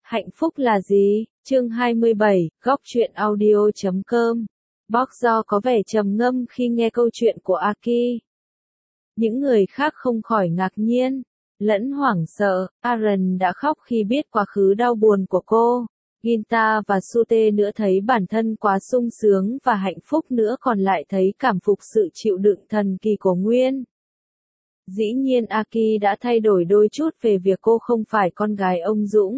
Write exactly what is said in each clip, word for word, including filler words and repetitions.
Hạnh phúc là gì? Chương hai mươi bảy, góc truyện audio chấm com. Bokso có vẻ trầm ngâm khi nghe câu chuyện của Aki. Những người khác không khỏi ngạc nhiên, lẫn hoảng sợ. Aaron đã khóc khi biết quá khứ đau buồn của cô. Ginta và Sute nữa thấy bản thân quá sung sướng và hạnh phúc nữa còn lại thấy cảm phục sự chịu đựng thần kỳ của Nguyên. Dĩ nhiên Aki đã thay đổi đôi chút về việc cô không phải con gái ông Dũng.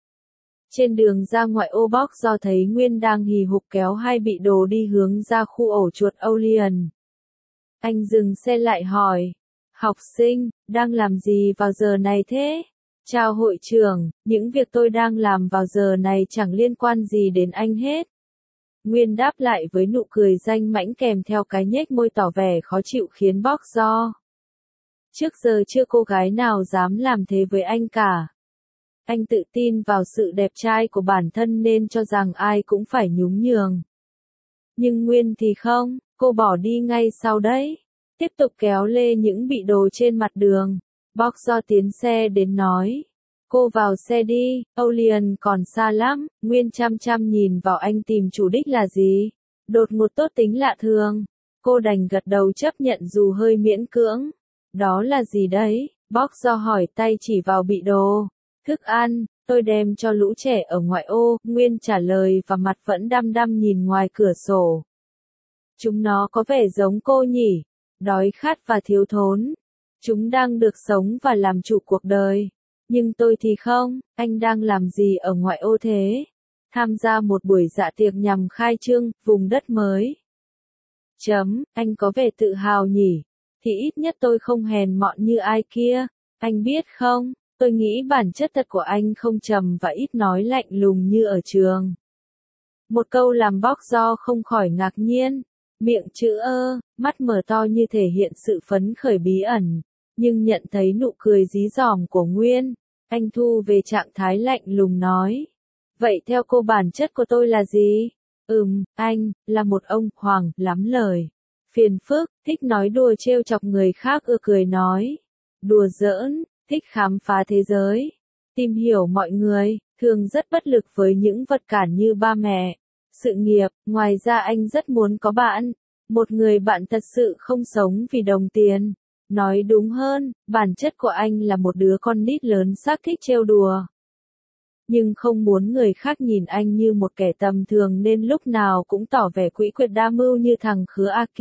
Trên đường ra ngoại ô Bokso thấy Nguyên đang hì hục kéo hai bị đồ đi hướng ra khu ổ chuột Olean. Anh dừng xe lại hỏi, học sinh, đang làm gì vào giờ này thế? Chào hội trưởng, những việc tôi đang làm vào giờ này chẳng liên quan gì đến anh hết. Nguyên đáp lại với nụ cười danh mãnh kèm theo cái nhếch môi tỏ vẻ khó chịu khiến Bokso. Trước giờ chưa cô gái nào dám làm thế với anh cả. Anh tự tin vào sự đẹp trai của bản thân nên cho rằng ai cũng phải nhún nhường. Nhưng Nguyên thì không, cô bỏ đi ngay sau đấy. Tiếp tục kéo lê những bị đồ trên mặt đường. Bokso tiến xe đến nói. Cô vào xe đi, Olean còn xa lắm. Nguyên chăm chăm nhìn vào anh tìm chủ đích là gì. Đột ngột tốt tính lạ thường. Cô đành gật đầu chấp nhận dù hơi miễn cưỡng. Đó là gì đấy? Bokso hỏi tay chỉ vào bị đồ. Thức ăn, tôi đem cho lũ trẻ ở ngoại ô, Nguyên trả lời và mặt vẫn đăm đăm nhìn ngoài cửa sổ. Chúng nó có vẻ giống cô nhỉ, đói khát và thiếu thốn. Chúng đang được sống và làm chủ cuộc đời. Nhưng tôi thì không, anh đang làm gì ở ngoại ô thế? Tham gia một buổi dạ tiệc nhằm khai trương, vùng đất mới. Chấm, anh có vẻ tự hào nhỉ, thì ít nhất tôi không hèn mọn như ai kia, anh biết không? Tôi nghĩ bản chất thật của anh không trầm và ít nói lạnh lùng như ở trường. Một câu làm Bokso không khỏi ngạc nhiên. Miệng chữ ơ, mắt mở to như thể hiện sự phấn khởi bí ẩn. Nhưng nhận thấy nụ cười dí dỏm của Nguyên. Anh thu về trạng thái lạnh lùng nói. Vậy theo cô bản chất của tôi là gì? Ừm, anh, là một ông hoàng, lắm lời. Phiền phức, thích nói đùa trêu chọc người khác ưa cười nói. Đùa giỡn. Thích khám phá thế giới, tìm hiểu mọi người, thường rất bất lực với những vật cản như ba mẹ, sự nghiệp. Ngoài ra anh rất muốn có bạn, một người bạn thật sự không sống vì đồng tiền. Nói đúng hơn, bản chất của anh là một đứa con nít lớn xác thích trêu đùa. Nhưng không muốn người khác nhìn anh như một kẻ tầm thường nên lúc nào cũng tỏ vẻ quỹ quyệt đa mưu như thằng khứa Aki.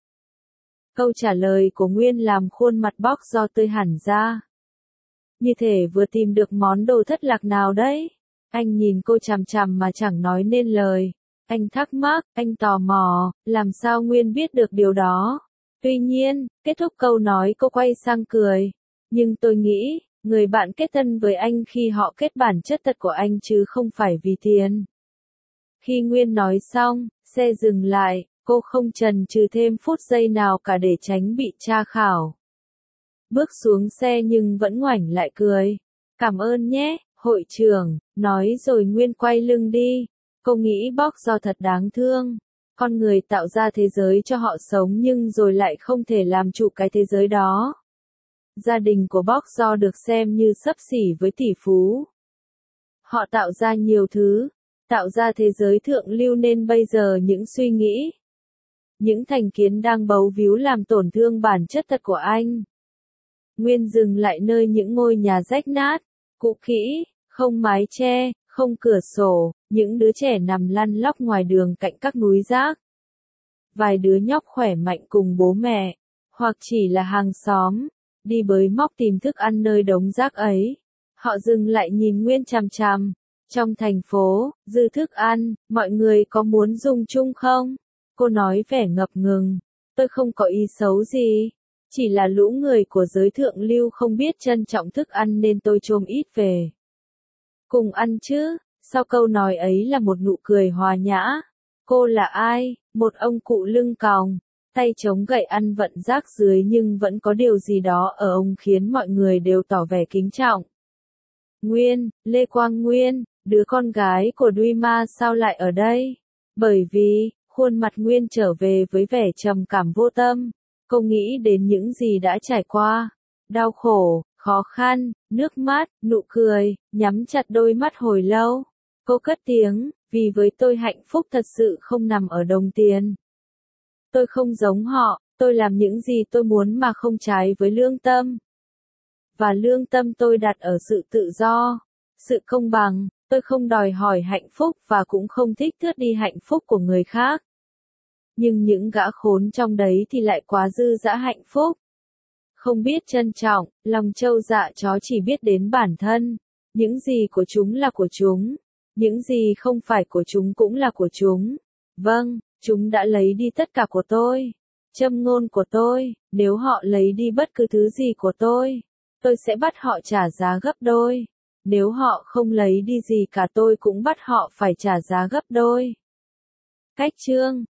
Câu trả lời của Nguyên làm khuôn mặt Bokso tươi hẳn ra. Như thể vừa tìm được món đồ thất lạc nào đấy. Anh nhìn cô chằm chằm mà chẳng nói nên lời. Anh thắc mắc, anh tò mò, làm sao Nguyên biết được điều đó. Tuy nhiên, kết thúc câu nói cô quay sang cười. Nhưng tôi nghĩ, người bạn kết thân với anh khi họ kết bản chất thật của anh chứ không phải vì tiền. Khi Nguyên nói xong, xe dừng lại, cô không chần chừ thêm phút giây nào cả để tránh bị tra khảo. Bước xuống xe nhưng vẫn ngoảnh lại cười. Cảm ơn nhé, hội trưởng, nói rồi Nguyên quay lưng đi. Cô nghĩ Bokso thật đáng thương. Con người tạo ra thế giới cho họ sống nhưng rồi lại không thể làm chủ cái thế giới đó. Gia đình của Bokso được xem như xấp xỉ với tỷ phú. Họ tạo ra nhiều thứ, tạo ra thế giới thượng lưu nên bây giờ những suy nghĩ, những thành kiến đang bấu víu làm tổn thương bản chất thật của anh. Nguyên dừng lại nơi những ngôi nhà rách nát, cũ kỹ, không mái che, không cửa sổ, những đứa trẻ nằm lăn lóc ngoài đường cạnh các núi rác. Vài đứa nhóc khỏe mạnh cùng bố mẹ, hoặc chỉ là hàng xóm, đi bới móc tìm thức ăn nơi đống rác ấy. Họ dừng lại nhìn Nguyên chằm chằm. Trong thành phố, dư thức ăn, mọi người có muốn dùng chung không? Cô nói vẻ ngập ngừng. Tôi không có ý xấu gì. Chỉ là lũ người của giới thượng lưu không biết trân trọng thức ăn nên tôi chôm ít về. Cùng ăn chứ, sau câu nói ấy là một nụ cười hòa nhã. Cô là ai? Một ông cụ lưng còng, tay chống gậy ăn vặn rác dưới nhưng vẫn có điều gì đó ở ông khiến mọi người đều tỏ vẻ kính trọng. Nguyên, Lê Quang Nguyên, đứa con gái của Duy-ma sao lại ở đây? Bởi vì, khuôn mặt Nguyên trở về với vẻ trầm cảm vô tâm. Cô nghĩ đến những gì đã trải qua. Đau khổ, khó khăn, nước mắt, nụ cười, nhắm chặt đôi mắt hồi lâu. Cô cất tiếng, vì với tôi hạnh phúc thật sự không nằm ở đồng tiền. Tôi không giống họ, tôi làm những gì tôi muốn mà không trái với lương tâm. Và lương tâm tôi đặt ở sự tự do, sự công bằng, tôi không đòi hỏi hạnh phúc và cũng không thích tước đi hạnh phúc của người khác. Nhưng những gã khốn trong đấy thì lại quá dư dã hạnh phúc. Không biết trân trọng, lòng trâu dạ chó chỉ biết đến bản thân. Những gì của chúng là của chúng. Những gì không phải của chúng cũng là của chúng. Vâng, chúng đã lấy đi tất cả của tôi. Châm ngôn của tôi, nếu họ lấy đi bất cứ thứ gì của tôi, tôi sẽ bắt họ trả giá gấp đôi. Nếu họ không lấy đi gì cả tôi cũng bắt họ phải trả giá gấp đôi. Cách chương